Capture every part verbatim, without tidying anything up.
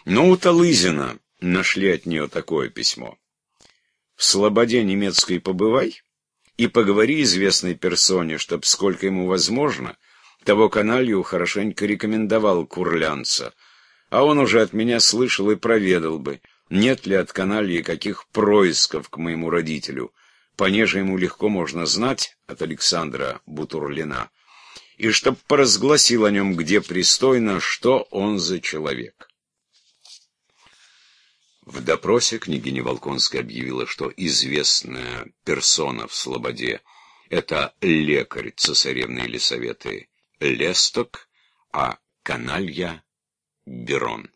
Но у Талызина нашли от нее такое письмо. В Слободе немецкой побывай и поговори известной персоне, чтоб, сколько ему возможно, того каналью хорошенько рекомендовал курлянца, а он уже от меня слышал и проведал бы, нет ли от канальи каких происков к моему родителю, понеже ему легко можно знать от Александра Бутурлина, и чтоб поразгласил о нем где пристойно, что он за человек. В допросе княгиня Волконская объявила, что известная персона в Слободе — это лекарь цесаревны Елисаветы Лесток, а каналья — Берон.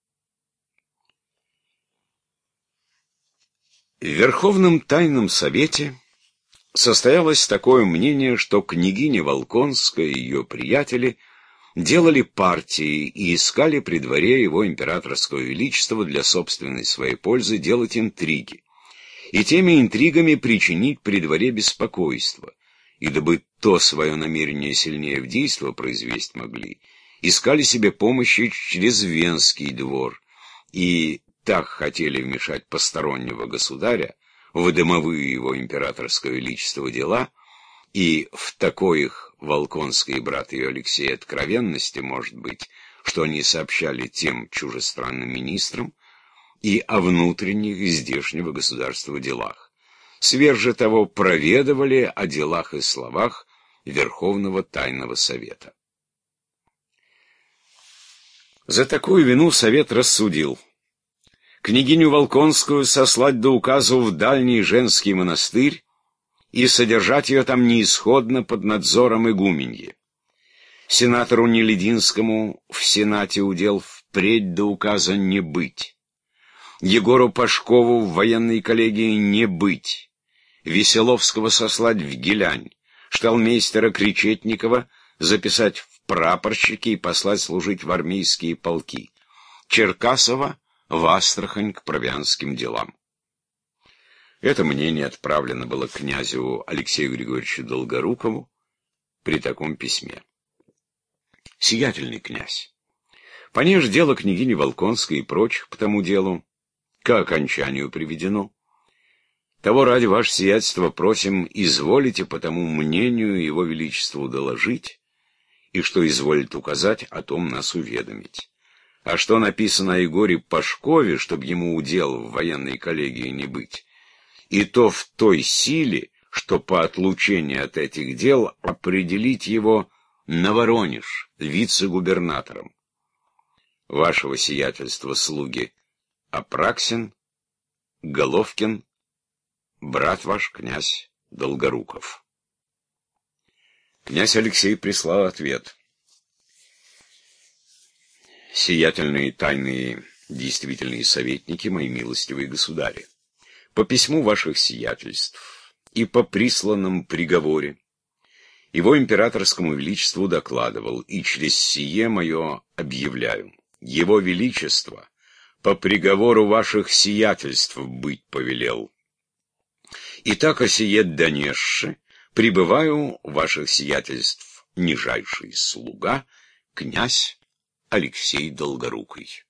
В Верховном Тайном Совете состоялось такое мнение, что княгиня Волконская и ее приятели делали партии и искали при дворе его императорского величества для собственной своей пользы делать интриги, и теми интригами причинить при дворе беспокойство, и дабы то свое намерение сильнее в действо произвести могли, искали себе помощи через Венский двор, и так хотели вмешать постороннего государя в домовые его императорского величества дела, и в такой их Волконский и брат ее Алексей откровенности, может быть, что они сообщали тем чужестранным министрам и о внутренних здешнего государства делах. Сверже того проведывали о делах и словах Верховного Тайного Совета. За такую вину Совет рассудил княгиню Волконскую сослать до указу в дальний женский монастырь и содержать ее там неисходно под надзором игуменьи. Сенатору Нелединскому в Сенате удел впредь до указа не быть. Егору Пашкову в военной коллегии не быть. Веселовского сослать в Гилянь, шталмейстера Кречетникова записать в прапорщики и послать служить в армейские полки, Черкасова в Астрахань к провианским делам. Это мнение отправлено было князю Алексею Григорьевичу Долгорукову при таком письме. Сиятельный князь, понеже дело княгини Волконской и прочих по тому делу к окончанию приведено, того ради ваше сиятельство просим, изволите по тому мнению его величеству доложить, и что изволит указать, о том нас уведомить. А что написано о Егоре Пашкове, чтоб ему удел в военной коллегии не быть, и то в той силе, что по отлучении от этих дел определить его на Воронеж вице-губернатором. Вашего сиятельства слуги Апраксин, Головкин, брат ваш князь Долгоруков. Князь Алексей прислал ответ. Сиятельные тайные действительные советники, мои милостивые государи, по письму ваших сиятельств и по присланном приговоре его императорскому величеству докладывал, и через сие мое объявляю. Его величество по приговору ваших сиятельств быть повелел. Итак, о сие донесши прибываю ваших сиятельств нижайший слуга, князь Алексей Долгорукий.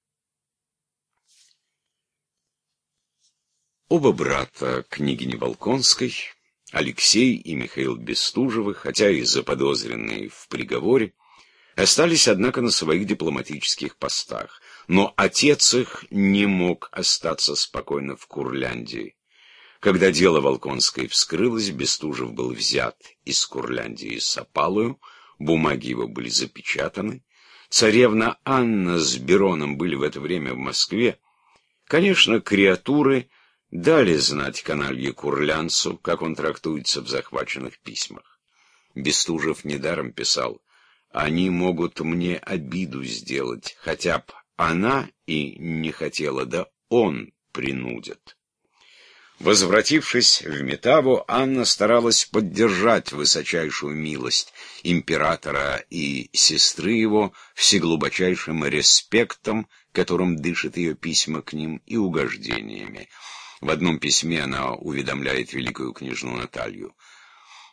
Оба брата княгини Волконской, Алексей и Михаил Бестужевы, хотя и заподозренные в приговоре, остались, однако, на своих дипломатических постах, но отец их не мог остаться спокойно в Курляндии. Когда дело Волконской вскрылось, Бестужев был взят из Курляндии с опалою, бумаги его были запечатаны, царевна Анна с Бероном были в это время в Москве. Конечно, креатуры дали знать каналье Курлянцу, как он трактуется в захваченных письмах. Бестужев недаром писал: «Они могут мне обиду сделать, хотя б она и не хотела, да он принудит». Возвратившись в Метаву, Анна старалась поддержать высочайшую милость императора и сестры его всеглубочайшим респектом, которым дышат ее письма к ним, и угождениями. В одном письме она уведомляет великую княжну Наталью: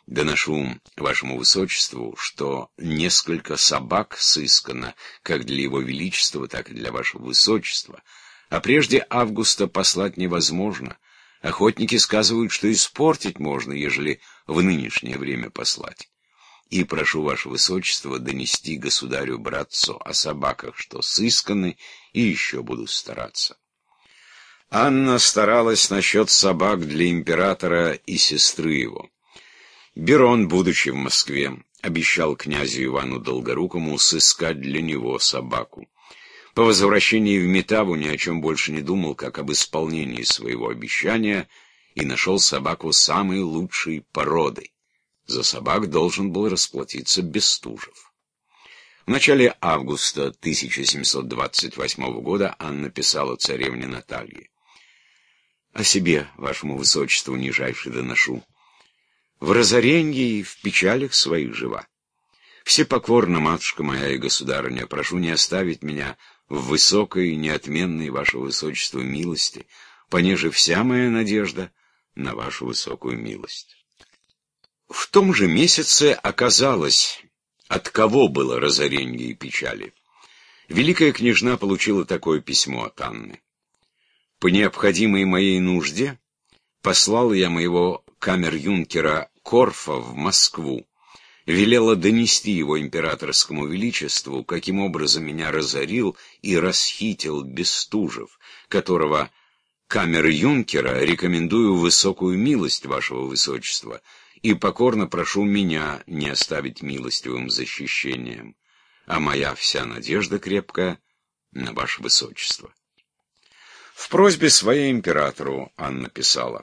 Доношу вашему высочеству, что несколько собак сыскано, как для его величества, так и для вашего высочества, а прежде августа послать невозможно. Охотники сказывают, что испортить можно, ежели в нынешнее время послать. И прошу ваше высочество донести государю-братцу о собаках, что сысканы, и еще буду стараться. Анна старалась насчет собак для императора и сестры его. Берон, будучи в Москве, обещал князю Ивану Долгорукому сыскать для него собаку. По возвращении в Метаву ни о чем больше не думал, как об исполнении своего обещания, и нашел собаку самой лучшей породы. За собак должен был расплатиться Бестужев. В начале августа тысяча семьсот двадцать восьмого года Анна писала царевне Наталье: «О себе, вашему высочеству, нижайше доношу. В разоренье и в печалях своих жива. Всепокорна, матушка моя и государыня, прошу не оставить меня в высокой и неотменной вашего высочества милости, понеже вся моя надежда на вашу высокую милость». В том же месяце оказалось, от кого было разоренье и печали. Великая княжна получила такое письмо от Анны: «По необходимой моей нужде послал я моего камер-юнкера Корфа в Москву, велела донести его императорскому величеству, каким образом меня разорил и расхитил Бестужев, которого камер-юнкера рекомендую в высокую милость вашего высочества, и покорно прошу меня не оставить милостивым защищением, а моя вся надежда крепкая на ваше высочество». В просьбе своей императору Анна писала: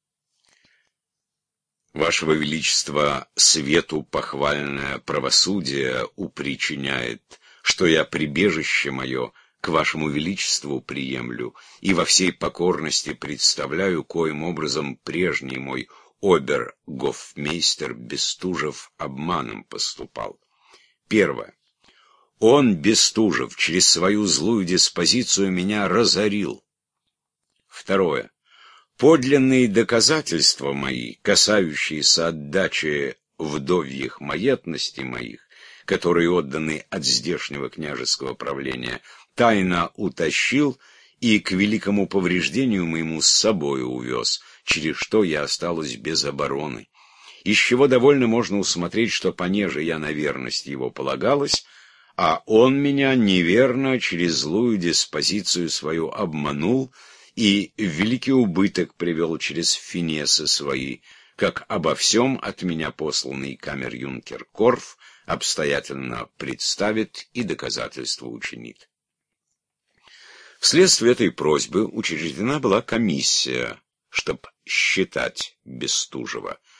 «Вашего Величества свету похвальное правосудие упричиняет, что я прибежище мое к вашему Величеству приемлю и во всей покорности представляю, коим образом прежний мой обер-гофмейстер Бестужев обманом поступал. Первое. Он, Бестужев, через свою злую диспозицию меня разорил. Второе. Подлинные доказательства мои, касающиеся отдачи вдовьих маетностей моих, которые отданы от здешнего княжеского правления, тайно утащил и к великому повреждению моему с собою увез, через что я осталась без обороны, из чего довольно можно усмотреть, что понеже я на верность его полагалась, а он меня неверно через злую диспозицию свою обманул и в великий убыток привел через финесы свои, как обо всем от меня посланный камер-юнкер Корф обстоятельно представит и доказательства учинит». Вследствие этой просьбы учреждена была комиссия, чтоб считать Бестужева,